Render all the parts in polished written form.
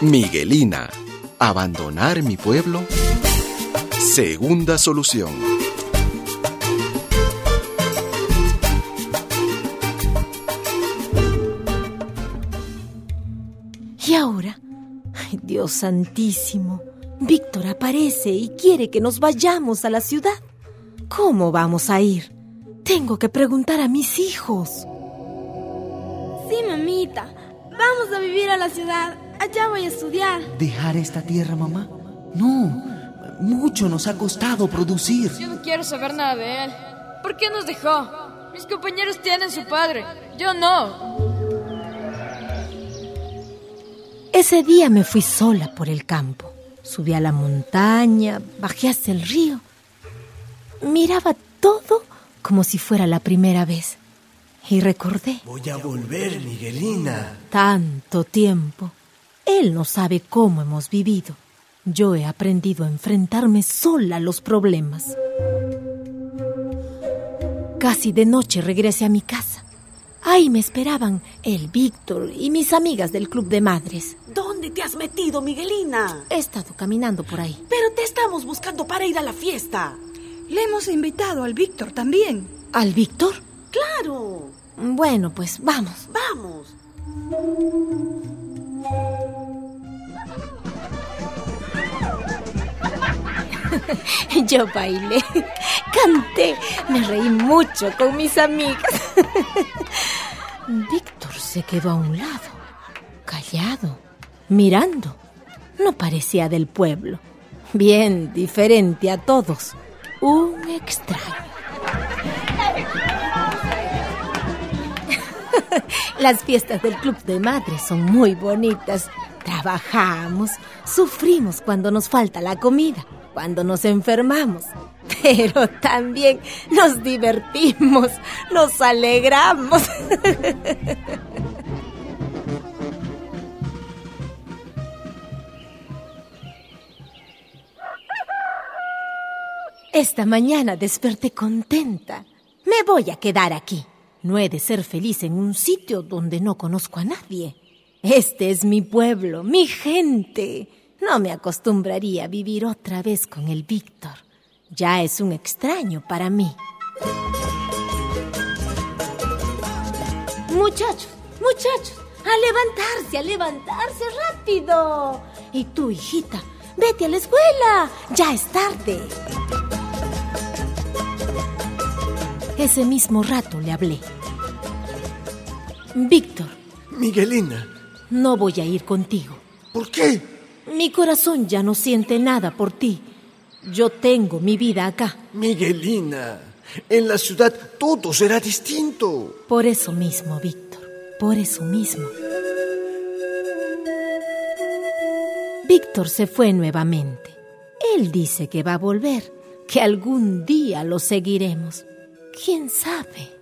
Miguelina, abandonar mi pueblo. Segunda solución. ¿Y ahora? Ay, Dios santísimo. Víctor aparece y quiere que nos vayamos a la ciudad. ¿Cómo vamos a ir? Tengo que preguntar a mis hijos. Sí, mamita. Vamos a vivir a la ciudad. Allá voy a estudiar. ¿Dejar esta tierra, mamá? No, mucho nos ha costado producir. Yo no quiero saber nada de él. ¿Por qué nos dejó? Mis compañeros tienen su padre. Yo no. Ese día me fui sola por el campo. Subí a la montaña, bajé hasta el río. Miraba todo como si fuera la primera vez. Y recordé. Voy a volver, Miguelina. Tanto tiempo. Él no sabe cómo hemos vivido. Yo he aprendido a enfrentarme sola a los problemas. Casi de noche regresé a mi casa. Ahí me esperaban el Víctor y mis amigas del club de madres. ¿Dónde te has metido, Miguelina? He estado caminando por ahí. Pero te estamos buscando para ir a la fiesta. Le hemos invitado al Víctor también. ¿Al Víctor? ¡Claro! Bueno, pues vamos. ¡Vamos! Yo bailé, canté, me reí mucho con mis amigas. Víctor se quedó a un lado, callado, mirando. No parecía del pueblo, bien diferente a todos, un extraño. Las fiestas del club de madres son muy bonitas. Trabajamos, sufrimos cuando nos falta la comida, cuando nos enfermamos, pero también nos divertimos, nos alegramos. Esta mañana desperté contenta. Me voy a quedar aquí. No he de ser feliz en un sitio donde no conozco a nadie. Este es mi pueblo, mi gente. No me acostumbraría a vivir otra vez con el Víctor. Ya es un extraño para mí. Muchachos, a levantarse rápido. Y tú, hijita, vete a la escuela. Ya es tarde. Ese mismo rato le hablé. Víctor. Miguelina. No voy a ir contigo. ¿Por qué? Mi corazón ya no siente nada por ti. Yo tengo mi vida acá. Miguelina, en la ciudad todo será distinto. Por eso mismo, Víctor, por eso mismo. Víctor se fue nuevamente. Él dice que va a volver, que algún día lo seguiremos. ¿Quién sabe?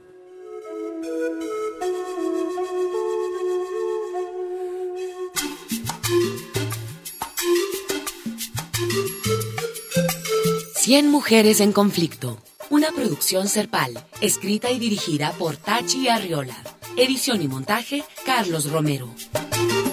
Cien mujeres en conflicto. Una producción Serpal, escrita y dirigida por Tachi Arriola. Edición y montaje, Carlos Romero.